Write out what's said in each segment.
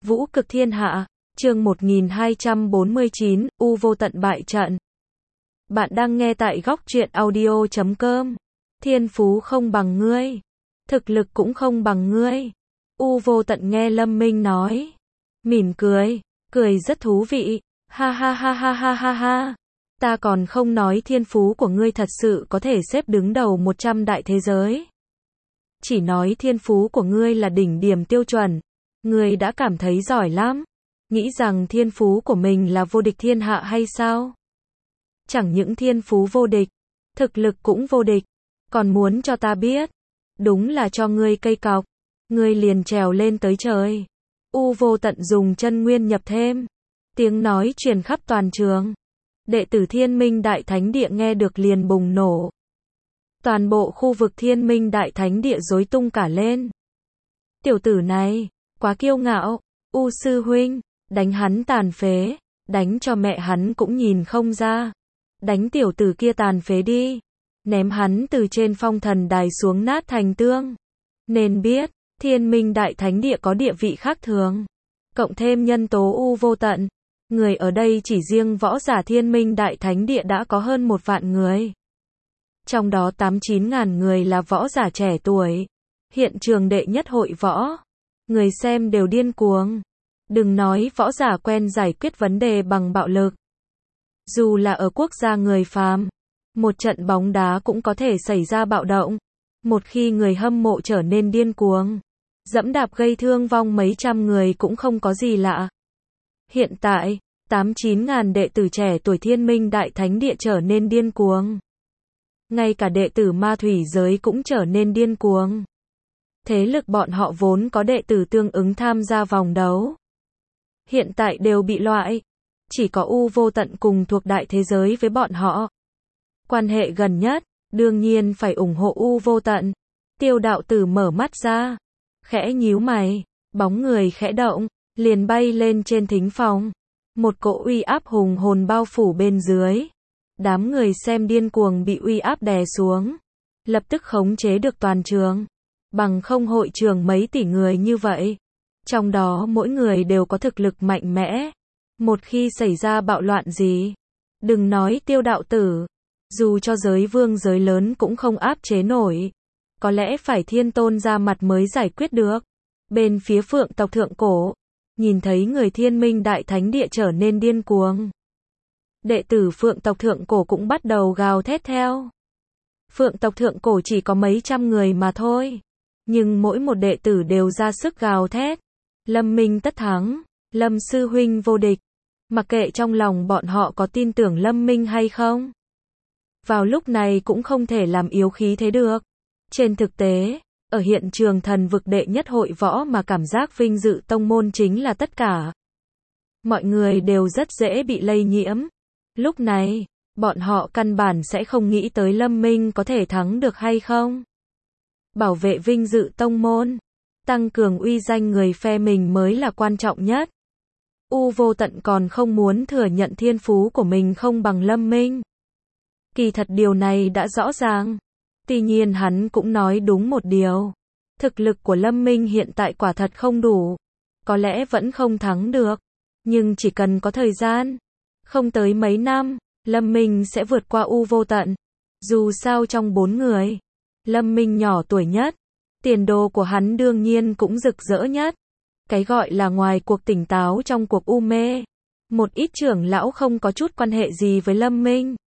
Vũ cực thiên hạ, chương 1249, U vô tận bại trận. Bạn đang nghe tại góc truyện audio.com. Thiên phú không bằng ngươi, thực lực cũng không bằng ngươi. U vô tận nghe Lâm Minh nói, mỉm cười, cười rất thú vị, ha ha ha ha ha ha ha. Ta còn không nói thiên phú của ngươi thật sự có thể xếp đứng đầu 100 đại thế giới. Chỉ nói thiên phú của ngươi là đỉnh điểm tiêu chuẩn. Ngươi đã cảm thấy giỏi lắm. Nghĩ rằng thiên phú của mình là vô địch thiên hạ hay sao? Chẳng những thiên phú vô địch, thực lực cũng vô địch. Còn muốn cho ta biết. Đúng là cho ngươi cây cọc. Ngươi liền trèo lên tới trời. U vô tận dùng chân nguyên nhập thêm. Tiếng nói truyền khắp toàn trường. Đệ tử Thiên Minh Đại Thánh Địa nghe được liền bùng nổ. Toàn bộ khu vực Thiên Minh Đại Thánh Địa rối tung cả lên. Tiểu tử này, quá kiêu ngạo, U sư huynh, đánh hắn tàn phế, đánh cho mẹ hắn cũng nhìn không ra. Đánh tiểu tử kia tàn phế đi, ném hắn từ trên phong thần đài xuống nát thành tương. Nên biết, Thiên Minh Đại Thánh Địa có địa vị khác thường. Cộng thêm nhân tố U vô tận, người ở đây chỉ riêng võ giả Thiên Minh Đại Thánh Địa đã có hơn 1 vạn người. Trong đó 8-9 ngàn người là võ giả trẻ tuổi. Hiện trường đệ nhất hội võ. Người xem đều điên cuồng. Đừng nói võ giả quen giải quyết vấn đề bằng bạo lực. Dù là ở quốc gia người phàm, một trận bóng đá cũng có thể xảy ra bạo động. Một khi người hâm mộ trở nên điên cuồng, dẫm đạp gây thương vong mấy trăm người cũng không có gì lạ. Hiện tại, 8-9 ngàn đệ tử trẻ tuổi Thiên Minh Đại Thánh Địa trở nên điên cuồng. Ngay cả đệ tử ma thủy giới cũng trở nên điên cuồng. Thế lực bọn họ vốn có đệ tử tương ứng tham gia vòng đấu. Hiện tại đều bị loại. Chỉ có U vô tận cùng thuộc đại thế giới với bọn họ. Quan hệ gần nhất, đương nhiên phải ủng hộ U vô tận. Tiêu đạo tử mở mắt ra. Khẽ nhíu mày, bóng người khẽ động, liền bay lên trên thính phòng. Một cỗ uy áp hùng hồn bao phủ bên dưới. Đám người xem điên cuồng bị uy áp đè xuống. Lập tức khống chế được toàn trường. Bằng không hội trường mấy tỷ người như vậy. Trong đó mỗi người đều có thực lực mạnh mẽ. Một khi xảy ra bạo loạn gì, đừng nói tiêu đạo tử. Dù cho giới vương giới lớn cũng không áp chế nổi. Có lẽ phải thiên tôn ra mặt mới giải quyết được. Bên phía Phượng tộc Thượng Cổ, nhìn thấy người Thiên Minh Đại Thánh Địa trở nên điên cuồng. Đệ tử Phượng tộc Thượng Cổ cũng bắt đầu gào thét theo. Phượng tộc Thượng Cổ chỉ có mấy trăm người mà thôi. Nhưng mỗi một đệ tử đều ra sức gào thét. Lâm Minh tất thắng, Lâm sư huynh vô địch. Mặc kệ trong lòng bọn họ có tin tưởng Lâm Minh hay không. Vào lúc này cũng không thể làm yếu khí thế được. Trên thực tế, ở hiện trường thần vực đệ nhất hội võ mà cảm giác vinh dự tông môn chính là tất cả. Mọi người đều rất dễ bị lây nhiễm. Lúc này, bọn họ căn bản sẽ không nghĩ tới Lâm Minh có thể thắng được hay không. Bảo vệ vinh dự tông môn, tăng cường uy danh người phe mình mới là quan trọng nhất. U vô tận còn không muốn thừa nhận thiên phú của mình không bằng Lâm Minh. Kỳ thật điều này đã rõ ràng. Tuy nhiên hắn cũng nói đúng một điều. Thực lực của Lâm Minh hiện tại quả thật không đủ. Có lẽ vẫn không thắng được. Nhưng chỉ cần có thời gian, không tới mấy năm, Lâm Minh sẽ vượt qua U vô tận. Dù sao trong 4 người, Lâm Minh nhỏ tuổi nhất. Tiền đồ của hắn đương nhiên cũng rực rỡ nhất. Cái gọi là ngoài cuộc tỉnh táo trong cuộc u mê. Một ít trưởng lão không có chút quan hệ gì với Lâm Minh.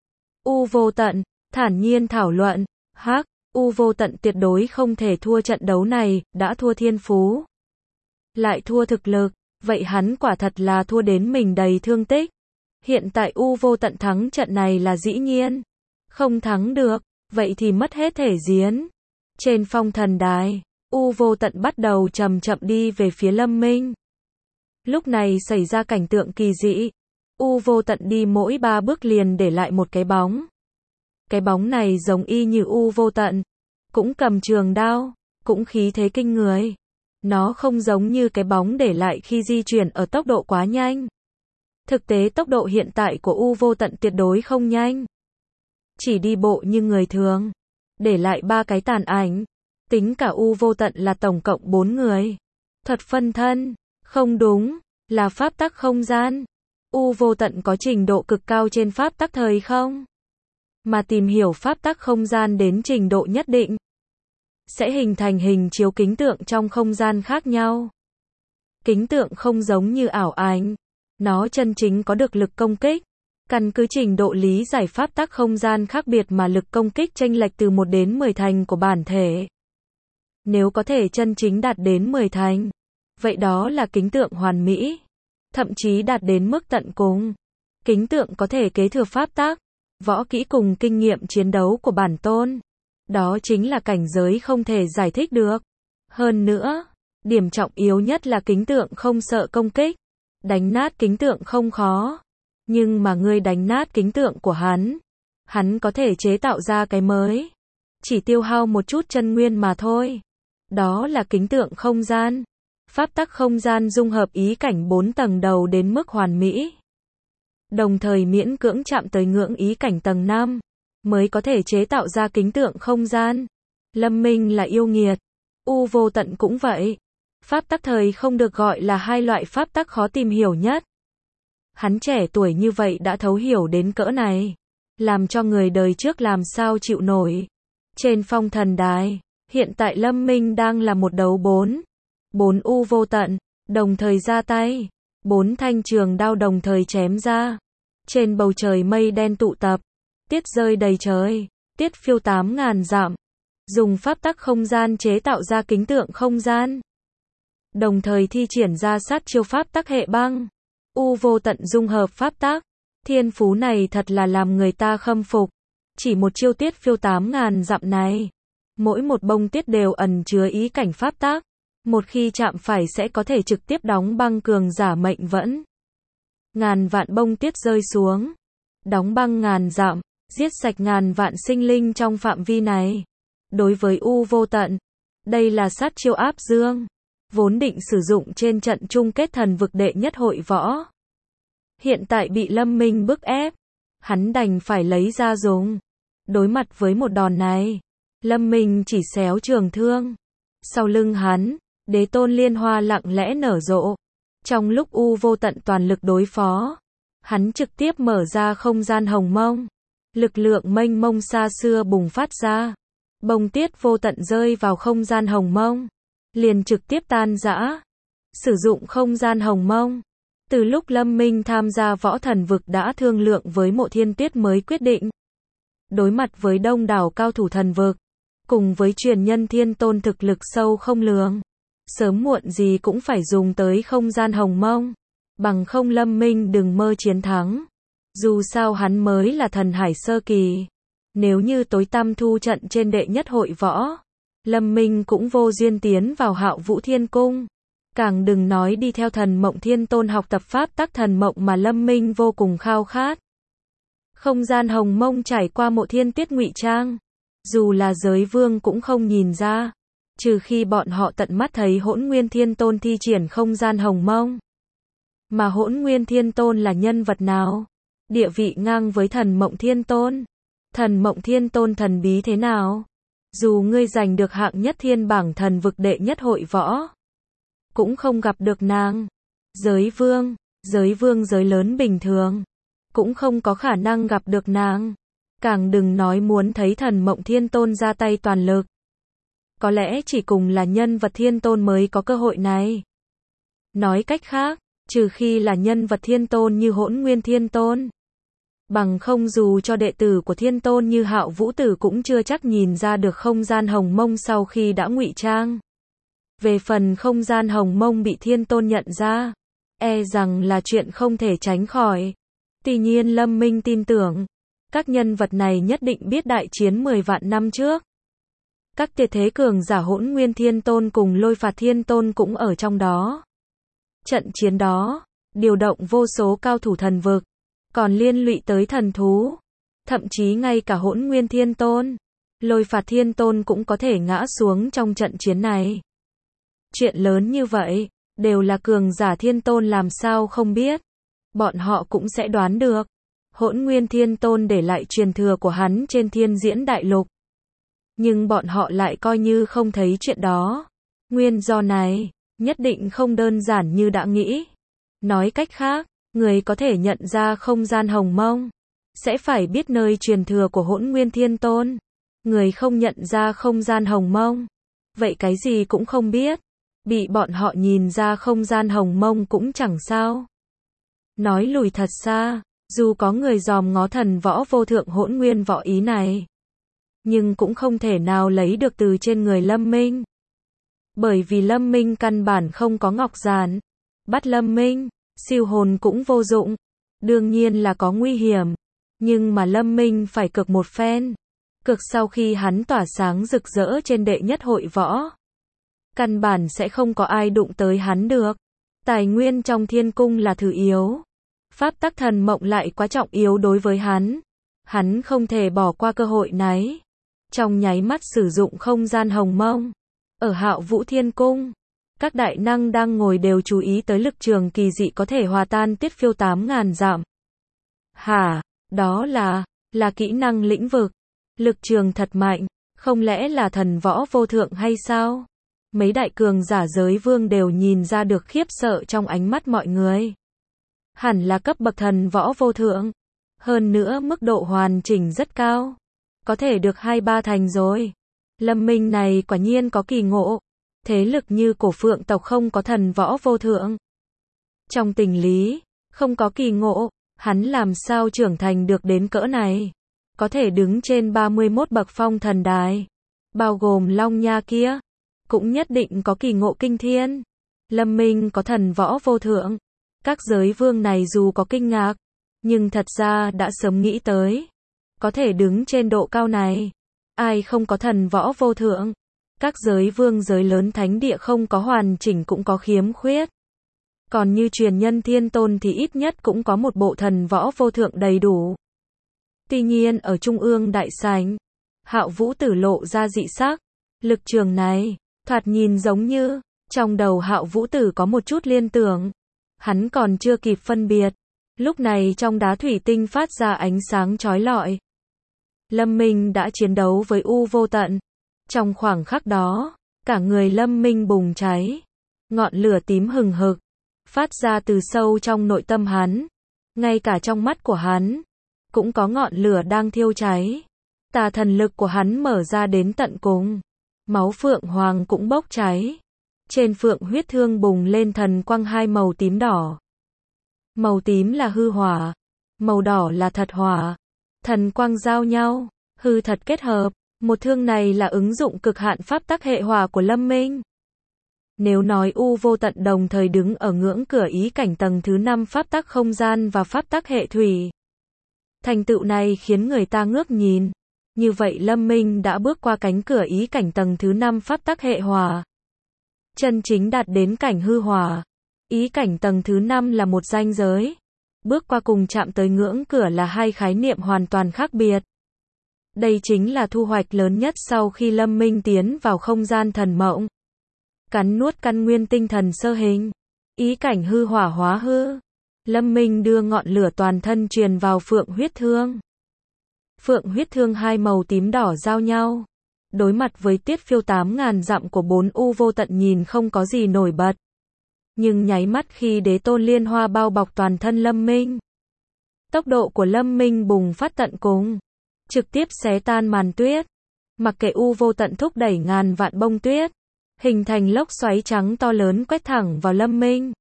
U vô tận, thản nhiên thảo luận. Hắc, U vô tận tuyệt đối không thể thua trận đấu này, đã thua thiên phú. Lại thua thực lực, vậy hắn quả thật là thua đến mình đầy thương tích. Hiện tại U vô tận thắng trận này là dĩ nhiên. Không thắng được, vậy thì mất hết thể diện. Trên phong thần đài, U vô tận bắt đầu chậm chậm đi về phía Lâm Minh. Lúc này xảy ra cảnh tượng kỳ dị. U vô tận đi mỗi 3 bước liền để lại một cái bóng. Cái bóng này giống y như U vô tận. Cũng cầm trường đao, cũng khí thế kinh người. Nó không giống như cái bóng để lại khi di chuyển ở tốc độ quá nhanh. Thực tế tốc độ hiện tại của U vô tận tuyệt đối không nhanh. Chỉ đi bộ như người thường. Để lại 3 cái tàn ảnh. Tính cả U vô tận là tổng cộng 4 người. Thuật phân thân, Không đúng, là pháp tắc không gian. U vô tận có trình độ cực cao trên pháp tắc thời không? Mà tìm hiểu pháp tắc không gian đến trình độ nhất định, sẽ hình thành hình chiếu kính tượng trong không gian khác nhau. Kính tượng không giống như ảo ảnh, nó chân chính có được lực công kích. Căn cứ trình độ lý giải pháp tắc không gian khác biệt mà lực công kích chênh lệch từ 1 đến 10 thành của bản thể. Nếu có thể chân chính đạt đến 10 thành, vậy đó là kính tượng hoàn mỹ, thậm chí đạt đến mức tận cùng. Kính tượng có thể kế thừa pháp tắc, võ kỹ cùng kinh nghiệm chiến đấu của bản tôn. Đó chính là cảnh giới không thể giải thích được. Hơn nữa, điểm trọng yếu nhất là kính tượng không sợ công kích. Đánh nát kính tượng không khó. Nhưng mà ngươi đánh nát kính tượng của hắn có thể chế tạo ra cái mới. Chỉ tiêu hao một chút chân nguyên mà thôi. Đó là kính tượng không gian. Pháp tắc không gian dung hợp ý cảnh 4 tầng đầu đến mức hoàn mỹ. Đồng thời miễn cưỡng chạm tới ngưỡng ý cảnh tầng 5, mới có thể chế tạo ra kính tượng không gian. Lâm Minh là yêu nghiệt. U vô tận cũng vậy. Pháp tắc thời không được gọi là hai loại pháp tắc khó tìm hiểu nhất. Hắn trẻ tuổi như vậy đã thấu hiểu đến cỡ này, làm cho người đời trước làm sao chịu nổi. Trên phong thần đài, hiện tại Lâm Minh đang là một đấu 4 U vô tận, đồng thời ra tay. 4 thanh trường đao đồng thời chém ra. Trên bầu trời mây đen tụ tập, tiết rơi đầy trời, tiết phiêu 8.000 dặm. Dùng pháp tắc không gian chế tạo ra kính tượng không gian. Đồng thời thi triển ra sát chiêu pháp tắc hệ băng. U vô tận dung hợp pháp tắc. Thiên phú này thật là làm người ta khâm phục. Chỉ một chiêu tiết phiêu 8.000 dặm này, mỗi một bông tiết đều ẩn chứa ý cảnh pháp tắc. Một khi chạm phải sẽ có thể trực tiếp đóng băng cường giả mệnh vẫn. Ngàn vạn bông tiết rơi xuống, đóng băng ngàn dặm, giết sạch ngàn vạn sinh linh trong phạm vi này. Đối với U vô tận, đây là sát chiêu áp dương, vốn định sử dụng trên trận chung kết thần vực đệ nhất hội võ. Hiện tại bị Lâm Minh bức ép, hắn đành phải lấy ra dùng. Đối mặt với một đòn này, Lâm Minh chỉ xéo trường thương. Sau lưng hắn, đế tôn liên hoa lặng lẽ nở rộ. Trong lúc U vô tận toàn lực đối phó, hắn trực tiếp mở ra không gian hồng mông. Lực lượng mênh mông xa xưa bùng phát ra. Bông tiết vô tận rơi vào không gian hồng mông, liền trực tiếp tan rã. Sử dụng không gian hồng mông. Từ lúc Lâm Minh tham gia võ thần vực đã thương lượng với Mộ Thiên Tuyết mới quyết định. Đối mặt với đông đảo cao thủ thần vực, cùng với truyền nhân thiên tôn thực lực sâu không lường, sớm muộn gì cũng phải dùng tới không gian hồng mông. Bằng không Lâm Minh đừng mơ chiến thắng. Dù sao hắn mới là thần hải sơ kỳ. Nếu như tối tăm thu trận trên đệ nhất hội võ, Lâm Minh cũng vô duyên tiến vào Hạo Vũ Thiên Cung. Càng đừng nói đi theo thần mộng thiên tôn học tập pháp tắc thần mộng mà Lâm Minh vô cùng khao khát. Không gian hồng mông trải qua Mộ Thiên Tuyết ngụy trang, dù là giới vương cũng không nhìn ra, trừ khi bọn họ tận mắt thấy Hỗn Nguyên Thiên Tôn thi triển không gian hồng mông. Mà Hỗn Nguyên Thiên Tôn là nhân vật nào? Địa vị ngang với thần mộng thiên tôn. Thần mộng thiên tôn thần bí thế nào? Dù ngươi giành được hạng nhất thiên bảng thần vực đệ nhất hội võ, cũng không gặp được nàng. Giới vương giới lớn bình thường, cũng không có khả năng gặp được nàng. Càng đừng nói muốn thấy thần mộng thiên tôn ra tay toàn lực. Có lẽ chỉ cùng là nhân vật thiên tôn mới có cơ hội này. Nói cách khác, trừ khi là nhân vật thiên tôn như Hỗn Nguyên Thiên Tôn. Bằng không dù cho đệ tử của thiên tôn như Hạo Vũ Tử cũng chưa chắc nhìn ra được không gian hồng mông sau khi đã ngụy trang. Về phần không gian hồng mông bị thiên tôn nhận ra, e rằng là chuyện không thể tránh khỏi. Tuy nhiên Lâm Minh tin tưởng, các nhân vật này nhất định biết đại chiến 10 vạn năm trước. Các tuyệt thế cường giả Hỗn Nguyên Thiên Tôn cùng Lôi Phạt Thiên Tôn cũng ở trong đó. Trận chiến đó, điều động vô số cao thủ thần vực, còn liên lụy tới thần thú. Thậm chí ngay cả Hỗn Nguyên Thiên Tôn, Lôi Phạt Thiên Tôn cũng có thể ngã xuống trong trận chiến này. Chuyện lớn như vậy, đều là cường giả thiên tôn làm sao không biết. Bọn họ cũng sẽ đoán được. Hỗn Nguyên Thiên Tôn để lại truyền thừa của hắn trên Thiên Diễn Đại Lục. Nhưng bọn họ lại coi như không thấy chuyện đó. Nguyên do này, Nhất định không đơn giản như đã nghĩ. Nói cách khác, người có thể nhận ra không gian hồng mông, sẽ phải biết nơi truyền thừa của Hỗn Nguyên Thiên Tôn. Người không nhận ra không gian hồng mông, vậy cái gì cũng không biết. Bị bọn họ nhìn ra không gian hồng mông cũng chẳng sao. Nói lùi thật xa, dù có người dòm ngó thần võ vô thượng hỗn nguyên võ ý này, nhưng cũng không thể nào lấy được từ trên người Lâm Minh. Bởi vì Lâm Minh căn bản không có ngọc giản. Bắt Lâm Minh, siêu hồn cũng vô dụng. Đương nhiên là có nguy hiểm. Nhưng mà Lâm Minh phải cực một phen. Cực sau khi hắn tỏa sáng rực rỡ trên đệ nhất hội võ. Căn bản sẽ không có ai đụng tới hắn được. Tài nguyên trong thiên cung là thứ yếu. Pháp tắc thần mộng lại quá trọng yếu đối với hắn. Hắn không thể bỏ qua cơ hội này. Trong nháy mắt sử dụng không gian hồng mông. Ở Hạo Vũ Thiên Cung, các đại năng đang ngồi đều chú ý tới lực trường kỳ dị có thể hòa tan tiết phiêu 8.000 dặm. Hả, đó là kỹ năng lĩnh vực. Lực trường thật mạnh, không lẽ là thần võ vô thượng hay sao? Mấy đại cường giả giới vương đều nhìn ra được khiếp sợ trong ánh mắt mọi người. Hẳn là cấp bậc thần võ vô thượng. Hơn nữa mức độ hoàn chỉnh rất cao. Có thể được 2-3 thành rồi. Lâm Minh này quả nhiên có kỳ ngộ. Thế lực như cổ phượng tộc không có thần võ vô thượng. Trong tình lý, không có kỳ ngộ, hắn làm sao trưởng thành được đến cỡ này. Có thể đứng trên 31 bậc phong thần đài. Bao gồm Long Nha kia. Cũng nhất định có kỳ ngộ kinh thiên. Lâm Minh có thần võ vô thượng. Các giới vương này dù có kinh ngạc, nhưng thật ra đã sớm nghĩ tới. Có thể đứng trên độ cao này. Ai không có thần võ vô thượng? Các giới vương giới lớn thánh địa không có hoàn chỉnh cũng có khiếm khuyết. Còn như truyền nhân thiên tôn thì ít nhất cũng có một bộ thần võ vô thượng đầy đủ. Tuy nhiên ở trung ương đại sảnh, Hạo Vũ Tử lộ ra dị sắc. Lực trường này, thoạt nhìn giống như, trong đầu Hạo Vũ Tử có một chút liên tưởng. Hắn còn chưa kịp phân biệt. Lúc này trong đá thủy tinh phát ra ánh sáng chói lọi. Lâm Minh đã chiến đấu với U Vô Tận. Trong khoảng khắc đó, cả người Lâm Minh bùng cháy. Ngọn lửa tím hừng hực, phát ra từ sâu trong nội tâm hắn. Ngay cả trong mắt của hắn, cũng có ngọn lửa đang thiêu cháy. Tà thần lực của hắn mở ra đến tận cùng. Máu phượng hoàng cũng bốc cháy. Trên phượng huyết thương bùng lên thần quang 2 màu tím đỏ. Màu tím là hư hỏa, màu đỏ là thật hỏa. Thần quang giao nhau, hư thật kết hợp. Một thương này là ứng dụng cực hạn pháp tắc hệ hỏa của Lâm Minh. Nếu nói U Vô Tận đồng thời đứng ở ngưỡng cửa ý cảnh tầng thứ 5 pháp tắc không gian và pháp tắc hệ thủy. Thành tựu này khiến người ta ngước nhìn. Như vậy Lâm Minh đã bước qua cánh cửa ý cảnh tầng thứ 5 pháp tắc hệ hỏa. Chân chính đạt đến cảnh hư hỏa. Ý cảnh tầng thứ 5 là một ranh giới. Bước qua cùng chạm tới ngưỡng cửa là hai khái niệm hoàn toàn khác biệt. Đây chính là thu hoạch lớn nhất sau khi Lâm Minh tiến vào không gian thần mộng. Cắn nuốt căn nguyên tinh thần sơ hình. Ý cảnh hư hỏa hóa hư. Lâm Minh đưa ngọn lửa toàn thân truyền vào phượng huyết thương. Phượng huyết thương 2 màu tím đỏ giao nhau. Đối mặt với tiết phiêu 8.000 dặm của 4 U Vô Tận nhìn không có gì nổi bật. Nhưng nháy mắt khi đế tôn liên hoa bao bọc toàn thân Lâm Minh. Tốc độ của Lâm Minh bùng phát tận cùng. Trực tiếp xé tan màn tuyết. Mặc kệ U Vô Tận thúc đẩy ngàn vạn bông tuyết. Hình thành lốc xoáy trắng to lớn quét thẳng vào Lâm Minh.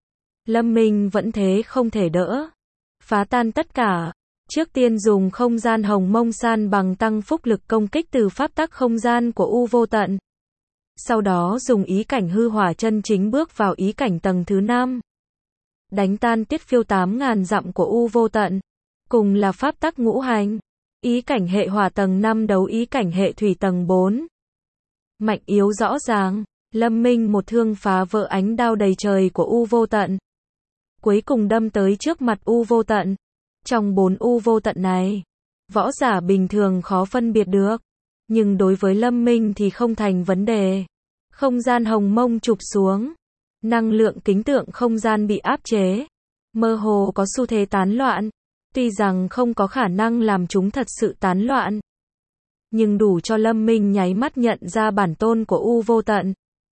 Lâm Minh vẫn thế không thể đỡ. Phá tan tất cả. Trước tiên dùng không gian hồng mông san bằng tăng phúc lực công kích từ pháp tắc không gian của U Vô Tận. Sau đó dùng ý cảnh hư hỏa chân chính bước vào ý cảnh tầng thứ 5. Đánh tan tiết phiêu 8.000 dặm của U Vô Tận. Cùng là pháp tắc ngũ hành. Ý cảnh hệ hỏa tầng 5 đấu ý cảnh hệ thủy tầng 4. Mạnh yếu rõ ràng. Lâm Minh một thương phá vỡ ánh đao đầy trời của U Vô Tận. Cuối cùng đâm tới trước mặt U Vô Tận. Trong 4 U Vô Tận này, võ giả bình thường khó phân biệt được. Nhưng đối với Lâm Minh thì không thành vấn đề. Không gian hồng mông chụp xuống. Năng lượng kính tượng không gian bị áp chế. Mơ hồ có xu thế tán loạn. Tuy rằng không có khả năng làm chúng thật sự tán loạn. Nhưng đủ cho Lâm Minh nháy mắt nhận ra bản tôn của U Vô Tận.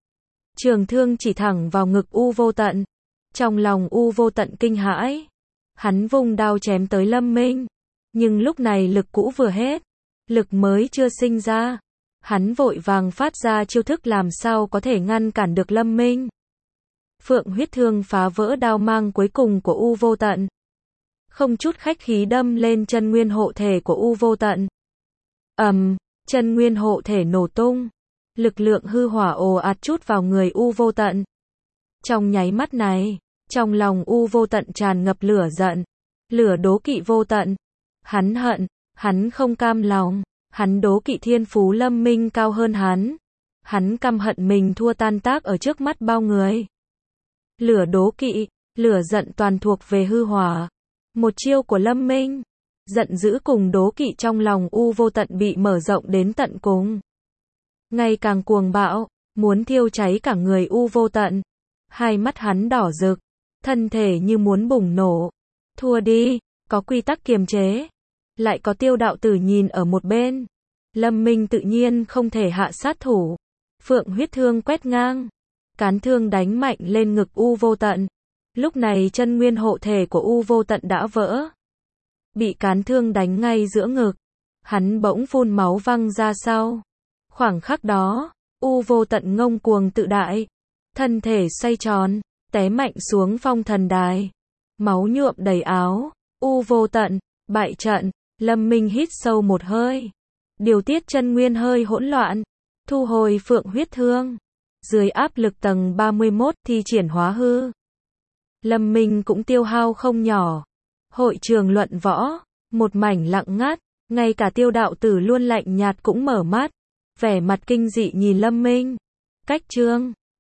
Trường thương chỉ thẳng vào ngực U Vô Tận. Trong lòng U Vô Tận kinh hãi. Hắn vung đao chém tới Lâm Minh. Nhưng lúc này lực cũ vừa hết. Lực mới chưa sinh ra. Hắn vội vàng phát ra chiêu thức làm sao có thể ngăn cản được Lâm Minh. Phượng huyết thương phá vỡ đao mang cuối cùng của U Vô Tận. Không chút khách khí đâm lên chân nguyên hộ thể của U Vô Tận. Chân nguyên hộ thể nổ tung. Lực lượng hư hỏa ồ ạt trút vào người U Vô Tận. Trong nháy mắt này, trong lòng U Vô Tận tràn ngập lửa giận. Lửa đố kỵ Vô Tận. Hắn hận, hắn không cam lòng. Hắn đố kỵ thiên phú Lâm Minh cao hơn hắn. Hắn căm hận mình thua tan tác ở trước mắt bao người. Lửa đố kỵ, lửa giận toàn thuộc về hư hỏa. Một chiêu của Lâm Minh. Giận dữ cùng đố kỵ trong lòng U Vô Tận bị mở rộng đến tận cùng. Ngày càng cuồng bạo, muốn thiêu cháy cả người U Vô Tận. Hai mắt hắn đỏ rực, thân thể như muốn bùng nổ. Thua đi, có quy tắc kiềm chế. Lại có Tiêu đạo tử nhìn ở một bên. Lâm Minh tự nhiên không thể hạ sát thủ. Phượng huyết thương quét ngang. Cán thương đánh mạnh lên ngực U Vô Tận. Lúc này chân nguyên hộ thể của U Vô Tận đã vỡ. Bị cán thương đánh ngay giữa ngực. Hắn bỗng phun máu văng ra sau. Khoảng khắc đó, U Vô Tận ngông cuồng tự đại. Thân thể xoay tròn, té mạnh xuống phong thần đài. Máu nhuộm đầy áo. U Vô Tận, bại trận. Lâm Minh hít sâu một hơi. Điều tiết chân nguyên hơi hỗn loạn. Thu hồi phượng huyết thương. Dưới áp lực tầng 31 thi triển hóa hư. Lâm Minh cũng tiêu hao không nhỏ. Hội trường luận võ. Một mảnh lặng ngắt. Ngay cả Tiêu đạo tử luôn lạnh nhạt cũng mở mắt. Vẻ mặt kinh dị nhìn Lâm Minh. Cách chương